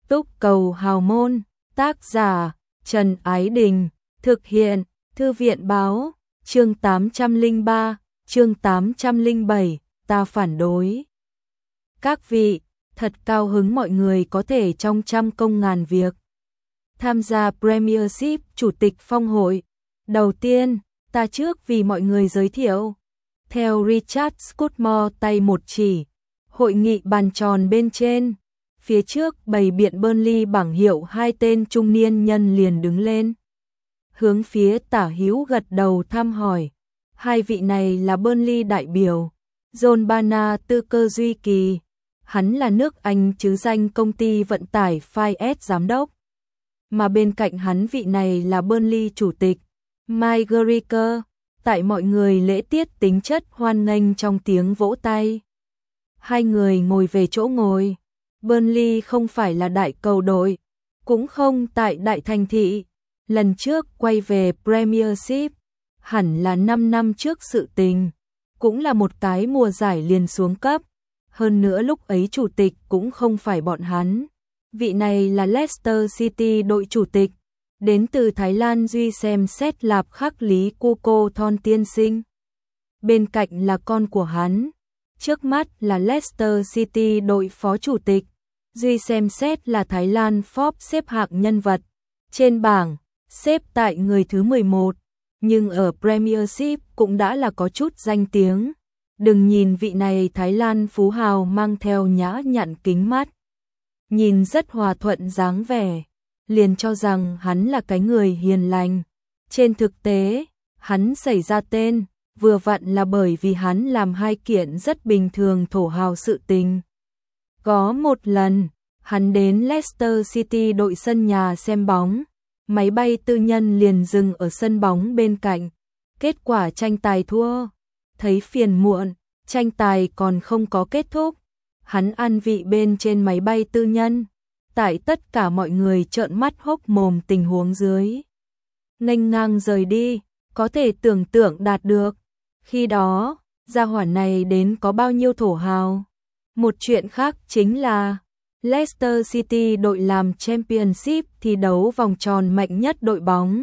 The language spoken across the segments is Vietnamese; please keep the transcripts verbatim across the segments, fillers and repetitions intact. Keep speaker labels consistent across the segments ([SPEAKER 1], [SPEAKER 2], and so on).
[SPEAKER 1] Túc Cầu Hào Môn, tác giả Trần Ái Đình, thực hiện Thư viện Báo, chương tám trăm lẻ ba, chương tám trăm lẻ bảy, ta phản đối. Các vị, thật cao hứng mọi người có thể trong trăm công ngàn việc tham gia Premiership Chủ tịch Phong hội. Đầu tiên, ta trước vì mọi người giới thiệu. Theo Richard Scudmore tay một chỉ, hội nghị bàn tròn bên trên, phía trước bày biện Burnley bảng hiệu hai tên trung niên nhân liền đứng lên. Hướng phía tả hữu gật đầu thăm hỏi. Hai vị này là Burnley đại biểu, John Bana tư cơ duy kỳ, hắn là nước Anh chứ danh công ty vận tải Fiat giám đốc. Mà bên cạnh hắn vị này là Burnley chủ tịch, Mike Geriker. Tại mọi người lễ tiết tính chất hoan nghênh trong tiếng vỗ tay. Hai người ngồi về chỗ ngồi. Burnley không phải là đại cầu đội, cũng không tại đại thành thị. Lần trước quay về Premiership, hẳn là năm năm trước sự tình, cũng là một cái mùa giải liền xuống cấp. Hơn nữa lúc ấy chủ tịch cũng không phải bọn hắn. Vị này là Leicester City đội chủ tịch, đến từ Thái Lan Duy xem xét lạp khắc Lý Cuco Thon tiên sinh. Bên cạnh là con của hắn, trước mắt là Leicester City đội phó chủ tịch, Duy xem xét là Thái Lan Forbes xếp hạng nhân vật. Trên bảng, xếp tại người thứ mười một, nhưng ở Premiership cũng đã là có chút danh tiếng. Đừng nhìn vị này Thái Lan phú hào mang theo nhã nhặn kính mắt, nhìn rất hòa thuận dáng vẻ, liền cho rằng hắn là cái người hiền lành. Trên thực tế, hắn xảy ra tên, vừa vặn là bởi vì hắn làm hai kiện rất bình thường thổ hào sự tình. Có một lần, hắn đến Leicester City đội sân nhà xem bóng, máy bay tư nhân liền dừng ở sân bóng bên cạnh. Kết quả tranh tài thua, thấy phiền muộn, tranh tài còn không có kết thúc. Hắn ăn vị bên trên máy bay tư nhân, tại tất cả mọi người trợn mắt hốc mồm tình huống dưới, nghênh ngang rời đi, có thể tưởng tượng đạt được. Khi đó, gia hỏa này đến có bao nhiêu thổ hào. Một chuyện khác chính là, Leicester City đội làm Championship thi đấu vòng tròn mạnh nhất đội bóng.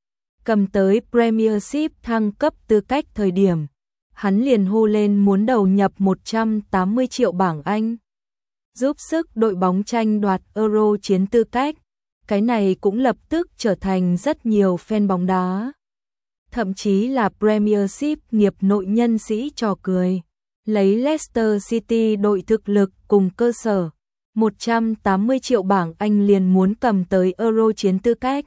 [SPEAKER 1] Cầm tới Premiership thăng cấp tư cách thời điểm, hắn liền hô lên muốn đầu nhập một trăm tám mươi triệu bảng Anh, giúp sức đội bóng tranh đoạt Euro chiến tư cách. Cái này cũng lập tức trở thành rất nhiều fan bóng đá, thậm chí là Premiership nghiệp nội nhân sĩ trò cười. Lấy Leicester City đội thực lực cùng cơ sở, một trăm tám mươi triệu bảng Anh liền muốn cầm tới Euro chiến tư cách.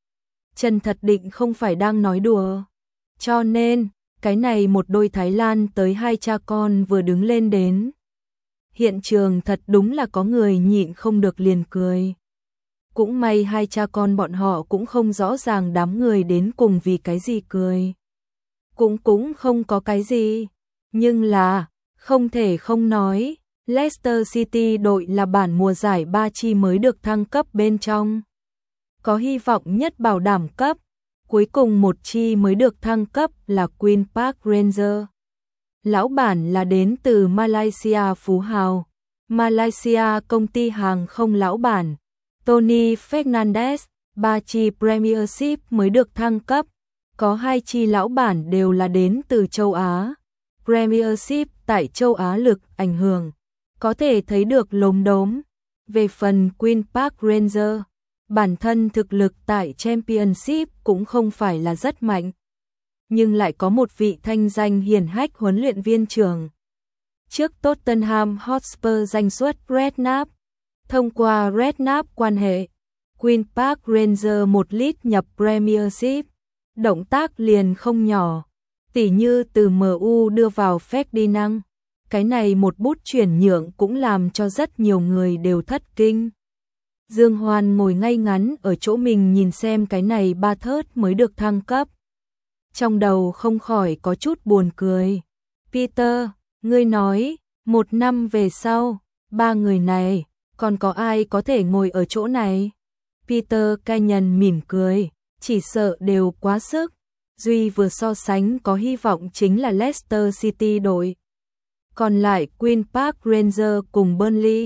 [SPEAKER 1] Chân thật định không phải đang nói đùa. Cho nên, cái này một đôi Thái Lan tới hai cha con vừa đứng lên đến. Hiện trường thật đúng là có người nhịn không được liền cười. Cũng may hai cha con bọn họ cũng không rõ ràng đám người đến cùng vì cái gì cười. Cũng cũng không có cái gì. Nhưng là, không thể không nói, Leicester City đội là bản mùa giải ba chi mới được thăng cấp bên trong. Có hy vọng nhất bảo đảm cấp. Cuối cùng một chi mới được thăng cấp là Queen Park Rangers. Lão bản là đến từ Malaysia phú hào. Malaysia công ty hàng không lão bản, Tony Fernandes. Ba chi Premiership mới được thăng cấp. Có hai chi lão bản đều là đến từ châu Á. Premiership tại châu Á lực ảnh hưởng, có thể thấy được lốm đốm. Về phần Queen Park Rangers, bản thân thực lực tại Championship cũng không phải là rất mạnh, nhưng lại có một vị thanh danh hiển hách huấn luyện viên trưởng. Trước Tottenham Hotspur danh xuất Redknapp, thông qua Redknapp quan hệ, Queen Park Rangers một lít nhập Premiership, động tác liền không nhỏ, tỉ như từ em u đưa vào Ferdinand. Cái này một bút chuyển nhượng cũng làm cho rất nhiều người đều thất kinh. Dương Hoan ngồi ngay ngắn ở chỗ mình nhìn xem cái này ba thớt mới được thăng cấp. Trong đầu không khỏi có chút buồn cười. Peter, ngươi nói, một năm về sau, ba người này, còn có ai có thể ngồi ở chỗ này? Peter Canyon mỉm cười, chỉ sợ đều quá sức. Duy vừa so sánh có hy vọng chính là Leicester City đội. Còn lại Queen Park Rangers cùng Burnley,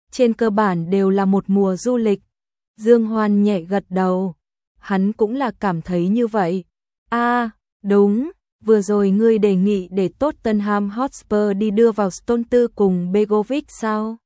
[SPEAKER 1] trên cơ bản đều là một mùa du lịch. Dương Hoan nhẹ gật đầu, hắn cũng là cảm thấy như vậy. A, à, đúng, vừa rồi ngươi đề nghị để Tottenham Hotspur đi đưa vào Stones cùng Begovic sao?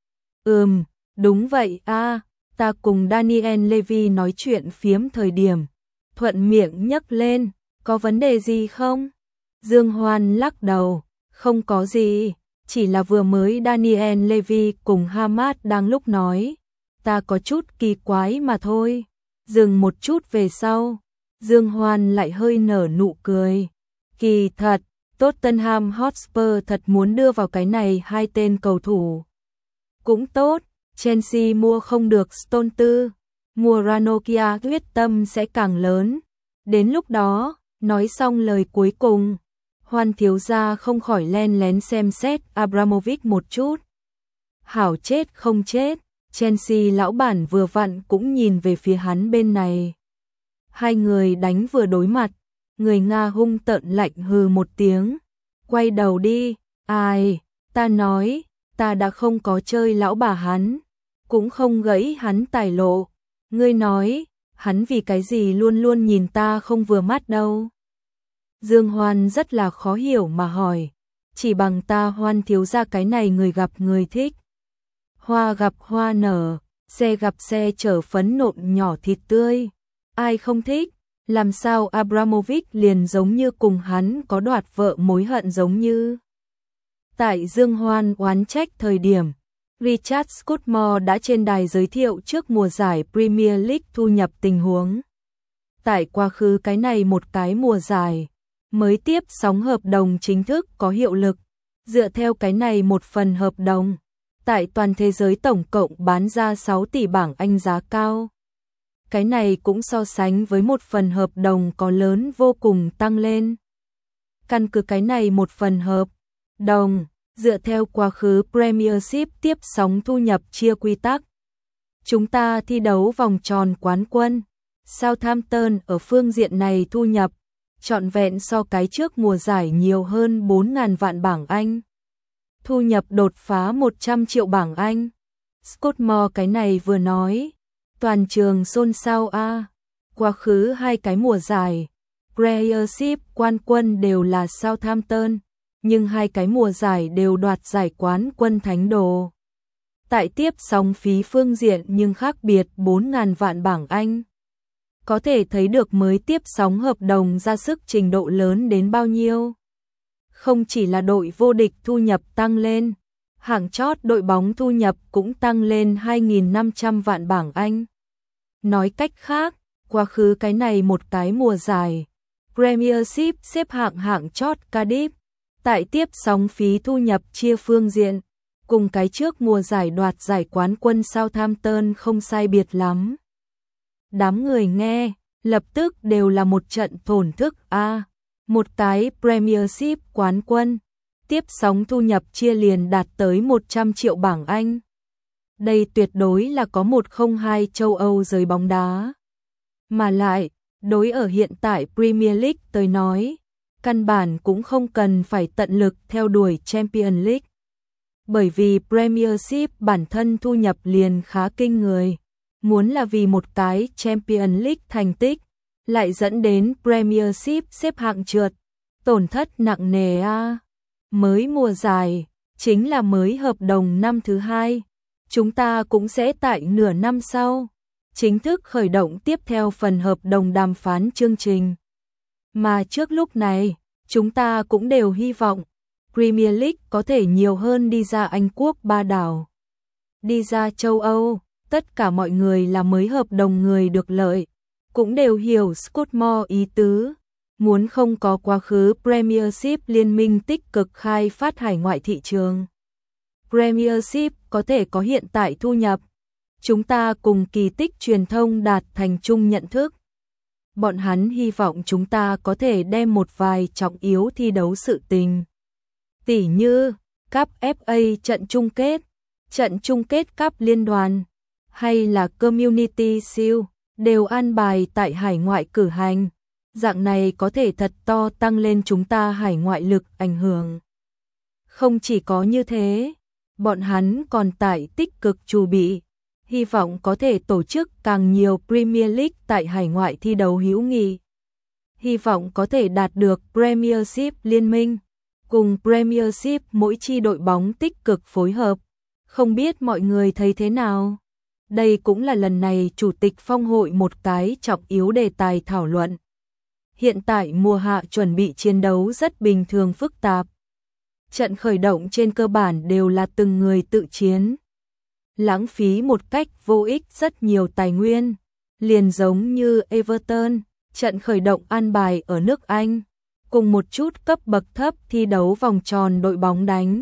[SPEAKER 1] Ừm, đúng vậy a, à, ta cùng Daniel Levy nói chuyện phiếm thời điểm, thuận miệng nhắc lên, có vấn đề gì không? Dương Hoan lắc đầu, không có gì, chỉ là vừa mới Daniel Levy cùng Hamad đang lúc nói, ta có chút kỳ quái mà thôi. Dừng một chút về sau, Dương Hoan lại hơi nở nụ cười. Kỳ thật, Tottenham Hotspur thật muốn đưa vào cái này hai tên cầu thủ. Cũng tốt, Chelsea mua không được Stones, mua Ranocchia quyết tâm sẽ càng lớn. Đến lúc đó, nói xong lời cuối cùng, Hoan thiếu gia không khỏi len lén xem xét Abramovich một chút. Hảo chết không chết, Chelsea lão bản vừa vặn cũng nhìn về phía hắn bên này. Hai người đánh vừa đối mặt, người Nga hung tợn lạnh hừ một tiếng. Quay đầu đi, ai, ta nói, ta đã không có chơi lão bà hắn, cũng không gãy hắn tài lộ. Ngươi nói, hắn vì cái gì luôn luôn nhìn ta không vừa mắt đâu. Dương Hoan rất là khó hiểu mà hỏi, chỉ bằng ta Hoan thiếu gia cái này người gặp người thích. Hoa gặp hoa nở, xe gặp xe chở phấn nộn nhỏ thịt tươi. Ai không thích, làm sao Abramovich liền giống như cùng hắn có đoạt vợ mối hận giống như. Tại Dương Hoan oán trách thời điểm, Richard Scudmore đã trên đài giới thiệu trước mùa giải Premier League thu nhập tình huống. Tại quá khứ cái này một cái mùa giải, mới tiếp sóng hợp đồng chính thức có hiệu lực. Dựa theo cái này một phần hợp đồng, tại toàn thế giới tổng cộng bán ra sáu tỷ bảng Anh giá cao. Cái này cũng so sánh với một phần hợp đồng có lớn vô cùng tăng lên. Căn cứ cái này một phần hợp đồng, dựa theo quá khứ Premiership tiếp sóng thu nhập chia quy tắc. Chúng ta thi đấu vòng tròn quán quân, Southampton ở phương diện này thu nhập, trọn vẹn so cái trước mùa giải nhiều hơn bốn nghìn vạn bảng Anh. Thu nhập đột phá một trăm triệu bảng Anh. Scudmore cái này vừa nói, toàn trường xôn xao a. À. Quá khứ hai cái mùa giải, Premiership quan quân đều là Southampton, nhưng hai cái mùa giải đều đoạt giải quán quân thánh đồ. Tại tiếp sóng phí phương diện nhưng khác biệt bốn nghìn vạn bảng Anh. Có thể thấy được mới tiếp sóng hợp đồng ra sức trình độ lớn đến bao nhiêu. Không chỉ là đội vô địch thu nhập tăng lên, hạng chót đội bóng thu nhập cũng tăng lên hai nghìn năm trăm vạn bảng Anh. Nói cách khác, quá khứ cái này một cái mùa giải, Premiership xếp hạng hạng chót Cardiff, tại tiếp sóng phí thu nhập chia phương diện, cùng cái trước mùa giải đoạt giải quán quân Southampton không sai biệt lắm. Đám người nghe, lập tức đều là một trận thổn thức a. À, một cái Premiership quán quân, tiếp sóng thu nhập chia liền đạt tới một trăm triệu bảng Anh. Đây tuyệt đối là có một không hai châu Âu giới bóng đá. Mà lại, đối ở hiện tại Premier League tới nói, căn bản cũng không cần phải tận lực theo đuổi Champions League. Bởi vì Premiership bản thân thu nhập liền khá kinh người. Muốn là vì một cái Champions League thành tích, lại dẫn đến Premiership xếp hạng trượt, tổn thất nặng nề a. À. Mới mùa giải, chính là mới hợp đồng năm thứ hai, chúng ta cũng sẽ tại nửa năm sau, chính thức khởi động tiếp theo phần hợp đồng đàm phán chương trình. Mà trước lúc này, chúng ta cũng đều hy vọng Premier League có thể nhiều hơn đi ra Anh quốc ba đảo, đi ra châu Âu. Tất cả mọi người là mới hợp đồng người được lợi, cũng đều hiểu Scudmore ý tứ, muốn không có quá khứ Premiership liên minh tích cực khai phát hải ngoại thị trường. Premiership có thể có hiện tại thu nhập, chúng ta cùng kỳ tích truyền thông đạt thành chung nhận thức. Bọn hắn hy vọng chúng ta có thể đem một vài trọng yếu thi đấu sự tình. Tỉ như, Cup ép a trận chung kết, trận chung kết Cup liên đoàn, hay là Community Shield, đều an bài tại hải ngoại cử hành. Dạng này có thể thật to tăng lên chúng ta hải ngoại lực ảnh hưởng. Không chỉ có như thế, Bọn hắn còn tại tích cực chuẩn bị, hy vọng có thể tổ chức càng nhiều Premier League tại hải ngoại thi đấu hữu nghị. Hy vọng có thể đạt được Premiership liên minh, cùng Premiership mỗi chi đội bóng tích cực phối hợp. Không biết mọi người thấy thế nào? Đây cũng là lần này Chủ tịch Phong hội một cái trọng yếu đề tài thảo luận. Hiện tại mùa hạ chuẩn bị chiến đấu rất bình thường phức tạp. Trận khởi động trên cơ bản đều là từng người tự chiến. Lãng phí một cách vô ích rất nhiều tài nguyên. Liền giống như Everton, trận khởi động an bài ở nước Anh. Cùng một chút cấp bậc thấp thi đấu vòng tròn đội bóng đánh.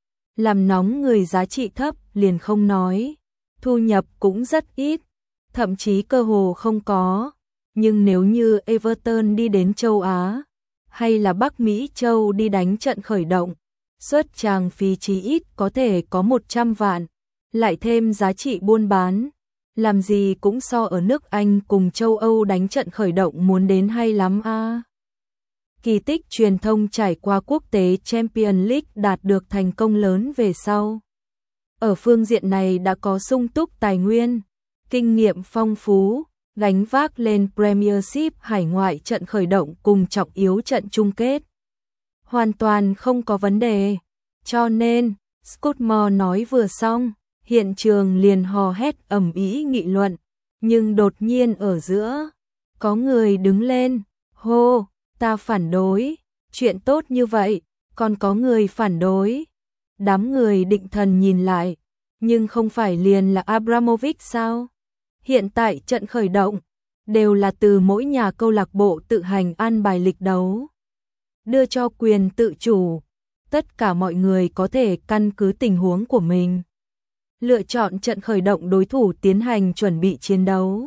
[SPEAKER 1] Làm nóng người giá trị thấp liền không nói. Thu nhập cũng rất ít, thậm chí cơ hồ không có. Nhưng nếu như Everton đi đến châu Á, hay là Bắc Mỹ châu đi đánh trận khởi động, suất tràng phí chí ít có thể có một trăm vạn, lại thêm giá trị buôn bán. Làm gì cũng so ở nước Anh cùng châu Âu đánh trận khởi động muốn đến hay lắm a. À. Kỳ tích truyền thông trải qua quốc tế Champions League đạt được thành công lớn về sau. Ở phương diện này đã có sung túc tài nguyên, kinh nghiệm phong phú, gánh vác lên Premiership hải ngoại trận khởi động cùng trọng yếu trận chung kết. Hoàn toàn không có vấn đề. Cho nên, Scudmore nói vừa xong, hiện trường liền hò hét ầm ĩ nghị luận, nhưng đột nhiên ở giữa, có người đứng lên, hô, ta phản đối, chuyện tốt như vậy, còn có người phản đối. Đám người định thần nhìn lại, nhưng không phải liền là Abramovich sao? Hiện tại trận khởi động, đều là từ mỗi nhà câu lạc bộ tự hành an bài lịch đấu. Đưa cho quyền tự chủ, tất cả mọi người có thể căn cứ tình huống của mình. Lựa chọn trận khởi động đối thủ tiến hành chuẩn bị chiến đấu.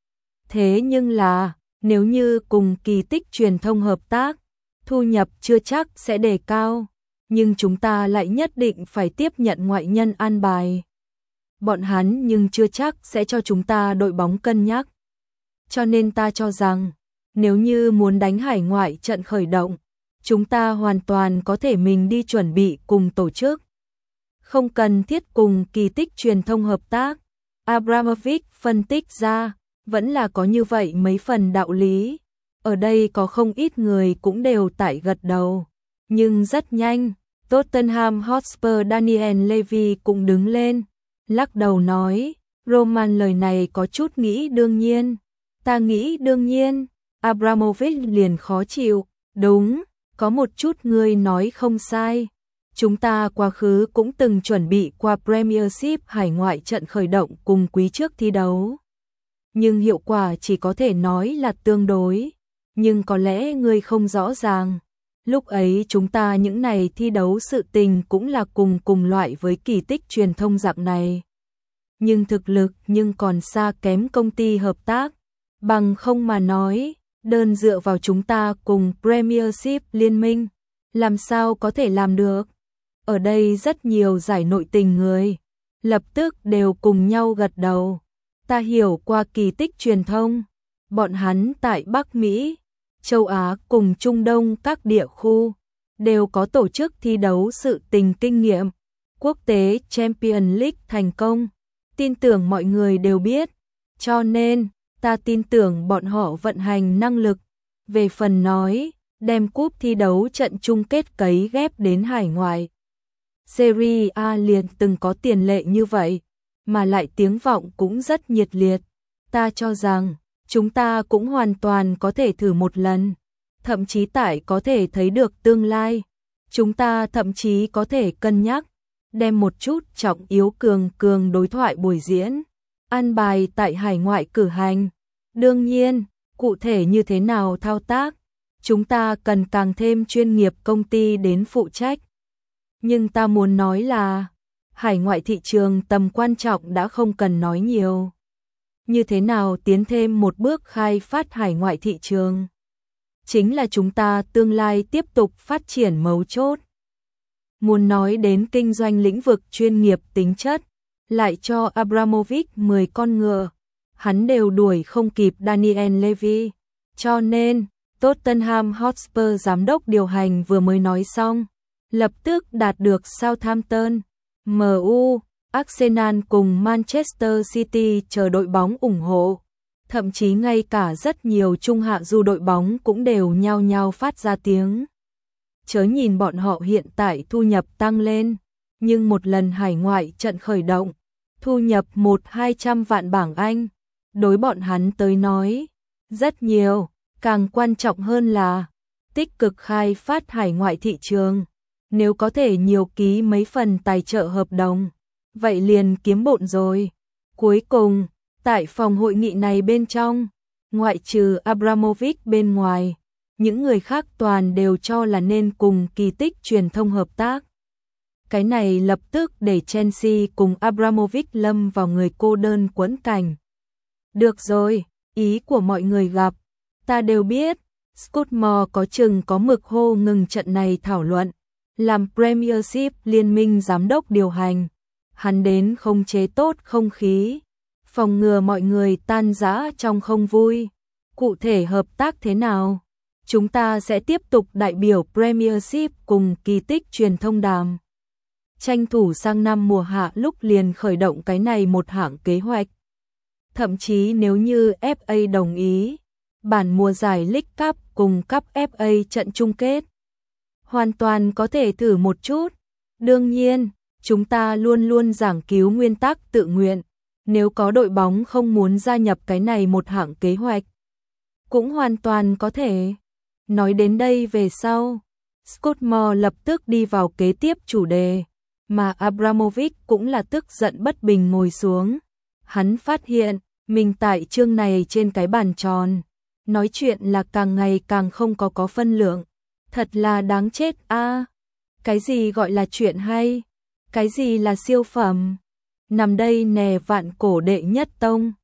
[SPEAKER 1] Thế nhưng là, nếu như cùng kỳ tích truyền thông hợp tác, thu nhập chưa chắc sẽ đề cao. Nhưng chúng ta lại nhất định phải tiếp nhận ngoại nhân an bài. Bọn hắn nhưng chưa chắc sẽ cho chúng ta đội bóng cân nhắc. Cho nên ta cho rằng, nếu như muốn đánh hải ngoại trận khởi động, chúng ta hoàn toàn có thể mình đi chuẩn bị cùng tổ chức. Không cần thiết cùng kỳ tích truyền thông hợp tác. Abramovich phân tích ra, vẫn là có như vậy mấy phần đạo lý. Ở đây có không ít người cũng đều tại gật đầu. Nhưng rất nhanh, Tottenham Hotspur Daniel Levy cũng đứng lên, lắc đầu nói, Roman lời này có chút nghĩ đương nhiên. Ta nghĩ đương nhiên, Abramovich liền khó chịu, đúng, có một chút người nói không sai. Chúng ta quá khứ cũng từng chuẩn bị qua Premiership hải ngoại trận khởi động cùng quý trước thi đấu. Nhưng hiệu quả chỉ có thể nói là tương đối. Nhưng có lẽ ngươi không rõ ràng. Lúc ấy chúng ta những này thi đấu sự tình cũng là cùng cùng loại với kỳ tích truyền thông dạng này. Nhưng thực lực nhưng còn xa kém công ty hợp tác. Bằng không mà nói, đơn dựa vào chúng ta cùng Premiership liên minh, làm sao có thể làm được? Ở đây rất nhiều giải nội tình người, lập tức đều cùng nhau gật đầu. Ta hiểu qua kỳ tích truyền thông, bọn hắn tại Bắc Mỹ, châu Á cùng Trung Đông các địa khu, đều có tổ chức thi đấu sự tình kinh nghiệm. Quốc tế Champions League thành công, tin tưởng mọi người đều biết, cho nên ta tin tưởng bọn họ vận hành năng lực. Về phần nói, đem cúp thi đấu trận chung kết cấy ghép đến hải ngoại. Serie A liền từng có tiền lệ như vậy, mà lại tiếng vọng cũng rất nhiệt liệt. Ta cho rằng, chúng ta cũng hoàn toàn có thể thử một lần, thậm chí tại có thể thấy được tương lai. Chúng ta thậm chí có thể cân nhắc, đem một chút trọng yếu cường cường đối thoại buổi diễn, an bài tại hải ngoại cử hành. Đương nhiên, cụ thể như thế nào thao tác, chúng ta cần càng thêm chuyên nghiệp công ty đến phụ trách. Nhưng ta muốn nói là, hải ngoại thị trường tầm quan trọng đã không cần nói nhiều. Như thế nào tiến thêm một bước khai phát hải ngoại thị trường? Chính là chúng ta tương lai tiếp tục phát triển mấu chốt. Muốn nói đến kinh doanh lĩnh vực chuyên nghiệp tính chất, lại cho Abramovich mười con ngựa, hắn đều đuổi không kịp Daniel Levy. Cho nên, Tottenham Hotspur giám đốc điều hành vừa mới nói xong, lập tức đạt được Southampton, em u, Arsenal cùng Manchester City chờ đội bóng ủng hộ. Thậm chí ngay cả rất nhiều trung hạ du đội bóng cũng đều nhao nhao phát ra tiếng. Chớ nhìn bọn họ hiện tại thu nhập tăng lên, nhưng một lần hải ngoại trận khởi động, thu nhập một hai trăm vạn bảng Anh, đối bọn hắn tới nói, rất nhiều, càng quan trọng hơn là tích cực khai phát hải ngoại thị trường. Nếu có thể nhiều ký mấy phần tài trợ hợp đồng, vậy liền kiếm bộn rồi. Cuối cùng, tại phòng hội nghị này bên trong, ngoại trừ Abramovich bên ngoài, những người khác toàn đều cho là nên cùng Kỳ Tích truyền thông hợp tác. Cái này lập tức để Chelsea cùng Abramovich lâm vào người cô đơn quẫn cảnh. Được rồi, ý của mọi người gặp, ta đều biết, Scudmore có chừng có mực hô ngừng trận này thảo luận, làm Premiership liên minh giám đốc điều hành. Hắn đến khống chế tốt không khí, phòng ngừa mọi người tan rã trong không vui. Cụ thể hợp tác thế nào? Chúng ta sẽ tiếp tục đại biểu Premiership cùng Kỳ Tích truyền thông đàm. Tranh thủ sang năm mùa hạ lúc liền khởi động cái này một hạng kế hoạch. Thậm chí nếu như ép a đồng ý, bản mùa giải League Cup cùng Cup ép a trận chung kết, hoàn toàn có thể thử một chút. Đương nhiên, chúng ta luôn luôn giảng cứu nguyên tắc tự nguyện. Nếu có đội bóng không muốn gia nhập cái này một hạng kế hoạch, cũng hoàn toàn có thể. Nói đến đây về sau, Scudmore lập tức đi vào kế tiếp chủ đề, mà Abramovich cũng là tức giận bất bình ngồi xuống. Hắn phát hiện, mình tại chương này trên cái bàn tròn, nói chuyện là càng ngày càng không có có phân lượng. Thật là đáng chết a. À, cái gì gọi là chuyện hay? Cái gì là siêu phẩm? Nằm đây nè vạn cổ đệ nhất tông.